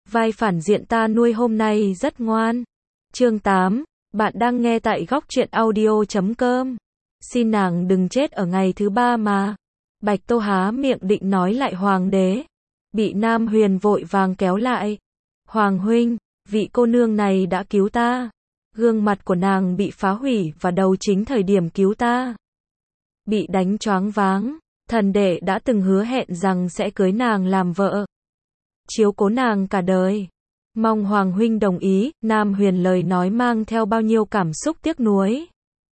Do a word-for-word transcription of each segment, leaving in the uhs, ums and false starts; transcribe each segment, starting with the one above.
vai phản diện ta nuôi hôm nay rất ngoan. Chương tám, bạn đang nghe tại góc truyện audio chấm com. Xin nàng đừng chết ở ngày thứ ba mà. Bạch Tô há miệng định nói lại hoàng đế. Bị Nam Huyền vội vàng kéo lại. Hoàng huynh, vị cô nương này đã cứu ta. Gương mặt của nàng bị phá hủy và đầu chính thời điểm cứu ta. Bị đánh choáng váng, thần đệ đã từng hứa hẹn rằng sẽ cưới nàng làm vợ. Chiếu cố nàng cả đời. Mong Hoàng huynh đồng ý. Nam Huyền lời nói mang theo bao nhiêu cảm xúc tiếc nuối.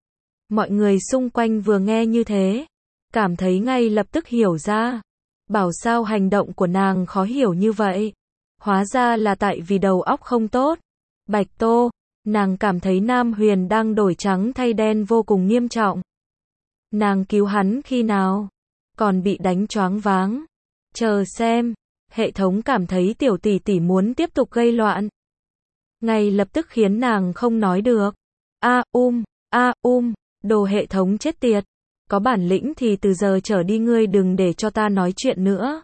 Mọi người xung quanh vừa nghe như thế, cảm thấy ngay lập tức hiểu ra. Bảo sao hành động của nàng khó hiểu như vậy. Hóa ra là tại vì đầu óc không tốt. Bạch Tô, nàng cảm thấy Nam Huyền đang đổi trắng thay đen vô cùng nghiêm trọng. Nàng cứu hắn khi nào? Còn bị đánh choáng váng. Chờ xem. Hệ thống cảm thấy tiểu tỷ tỷ muốn tiếp tục gây loạn. Ngay lập tức khiến nàng không nói được. A um, a um, đồ hệ thống chết tiệt. Có bản lĩnh thì từ giờ trở đi ngươi đừng để cho ta nói chuyện nữa.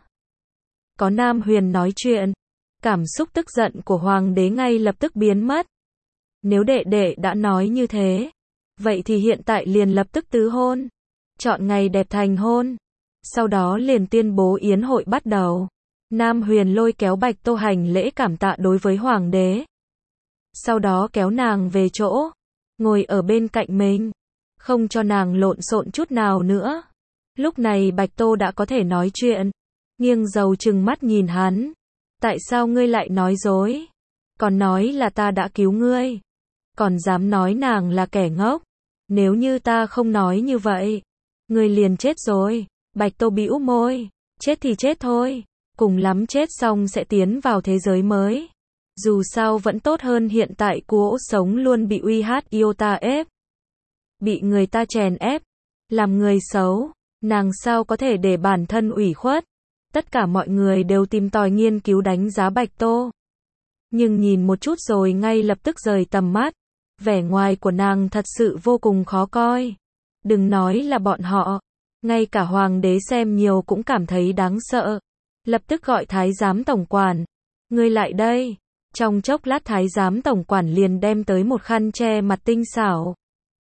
Có Nam Huyền nói chuyện. Cảm xúc tức giận của hoàng đế ngay lập tức biến mất. Nếu đệ đệ đã nói như thế, vậy thì hiện tại liền lập tức tứ hôn. Chọn ngày đẹp thành hôn. Sau đó liền tuyên bố yến hội bắt đầu. Nam Huyền lôi kéo Bạch Tô hành lễ cảm tạ đối với hoàng đế. Sau đó kéo nàng về chỗ, ngồi ở bên cạnh mình, không cho nàng lộn xộn chút nào nữa. Lúc này Bạch Tô đã có thể nói chuyện, nghiêng dầu trừng mắt nhìn hắn. Tại sao ngươi lại nói dối? Còn nói là ta đã cứu ngươi. Còn dám nói nàng là kẻ ngốc. Nếu như ta không nói như vậy, ngươi liền chết rồi. Bạch Tô bĩu môi, chết thì chết thôi. Cùng lắm chết xong sẽ tiến vào thế giới mới. Dù sao vẫn tốt hơn hiện tại cuộc sống luôn bị uy hát iota ép. Bị người ta chèn ép. Làm người xấu. Nàng sao có thể để bản thân ủy khuất. Tất cả mọi người đều tìm tòi nghiên cứu đánh giá Bạch Tô. Nhưng nhìn một chút rồi ngay lập tức rời tầm mắt. Vẻ ngoài của nàng thật sự vô cùng khó coi. Đừng nói là bọn họ. Ngay cả hoàng đế xem nhiều cũng cảm thấy đáng sợ. Lập tức gọi thái giám tổng quản. Ngươi lại đây. Trong chốc lát thái giám tổng quản liền đem tới một khăn che mặt tinh xảo.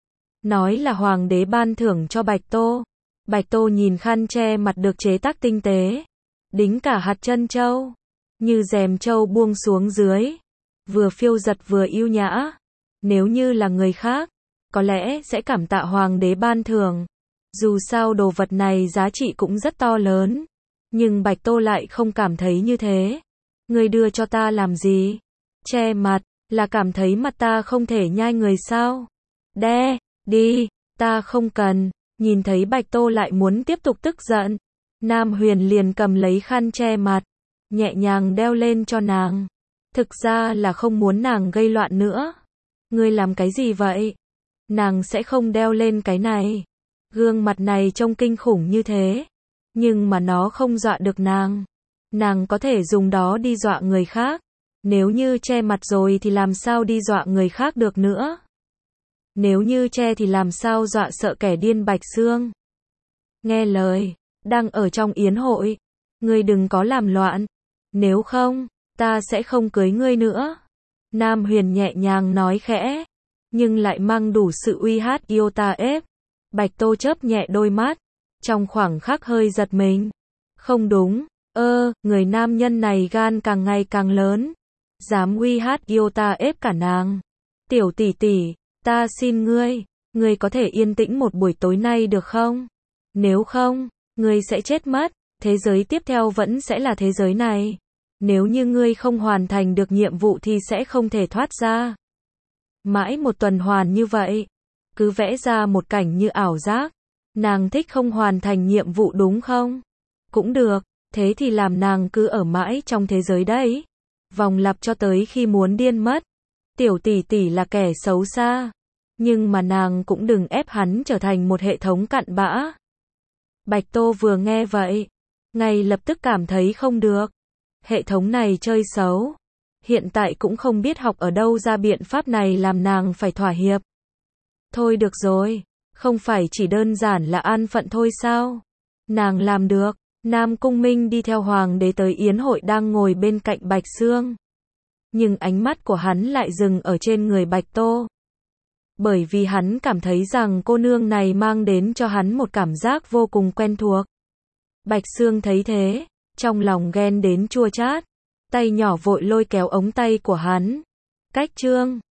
Nói là hoàng đế ban thưởng cho Bạch Tô. Bạch Tô nhìn khăn che mặt được chế tác tinh tế. Đính cả hạt chân châu. Như rèm châu buông xuống dưới. Vừa phiêu giật vừa yêu nhã. Nếu như là người khác, có lẽ sẽ cảm tạ hoàng đế ban thưởng. Dù sao đồ vật này giá trị cũng rất to lớn. Nhưng Bạch Tô lại không cảm thấy như thế. Ngươi đưa cho ta làm gì? Che mặt, là cảm thấy mặt ta không thể nhai người sao? Đe, đi, ta không cần. Nhìn thấy Bạch Tô lại muốn tiếp tục tức giận. Nam Huyền liền cầm lấy khăn che mặt. Nhẹ nhàng đeo lên cho nàng. Thực ra là không muốn nàng gây loạn nữa. Ngươi làm cái gì vậy? Nàng sẽ không đeo lên cái này. Gương mặt này trông kinh khủng như thế. Nhưng mà nó không dọa được nàng. Nàng có thể dùng đó đi dọa người khác. Nếu như che mặt rồi thì làm sao đi dọa người khác được nữa. Nếu như che thì làm sao dọa sợ kẻ điên Bạch Xương. Nghe lời, đang ở trong yến hội. Ngươi đừng có làm loạn. Nếu không, ta sẽ không cưới ngươi nữa. Nam Huyền nhẹ nhàng nói khẽ. Nhưng lại mang đủ sự uy hát iota ép. Bạch Tô chớp nhẹ đôi mắt. Trong khoảng khắc hơi giật mình. Không đúng, ơ, người nam nhân này gan càng ngày càng lớn. Dám uy hát iota ép cả nàng. Tiểu tỷ tỷ, ta xin ngươi, ngươi có thể yên tĩnh một buổi tối nay được không? Nếu không, ngươi sẽ chết mất. Thế giới tiếp theo vẫn sẽ là thế giới này. Nếu như ngươi không hoàn thành được nhiệm vụ thì sẽ không thể thoát ra. Mãi một tuần hoàn như vậy. Cứ vẽ ra một cảnh như ảo giác. Nàng thích không hoàn thành nhiệm vụ đúng không? Cũng được, thế thì làm nàng cứ ở mãi trong thế giới đấy. Vòng lặp cho tới khi muốn điên mất. Tiểu tỷ tỷ là kẻ xấu xa. Nhưng mà nàng cũng đừng ép hắn trở thành một hệ thống cặn bã. Bạch Tô vừa nghe vậy. Ngay lập tức cảm thấy không được. Hệ thống này chơi xấu. Hiện tại cũng không biết học ở đâu ra biện pháp này làm nàng phải thỏa hiệp. Thôi được rồi. Không phải chỉ đơn giản là an phận thôi sao? Nàng làm được. Nam Cung Minh đi theo hoàng đế tới yến hội đang ngồi bên cạnh Bạch Xương. nhưng ánh mắt của hắn lại dừng ở trên người Bạch Tô. Bởi vì hắn cảm thấy rằng cô nương này mang đến cho hắn một cảm giác vô cùng quen thuộc. Bạch Sương thấy thế, trong lòng ghen đến chua chát, tay nhỏ vội lôi kéo ống tay của hắn. Cách Trương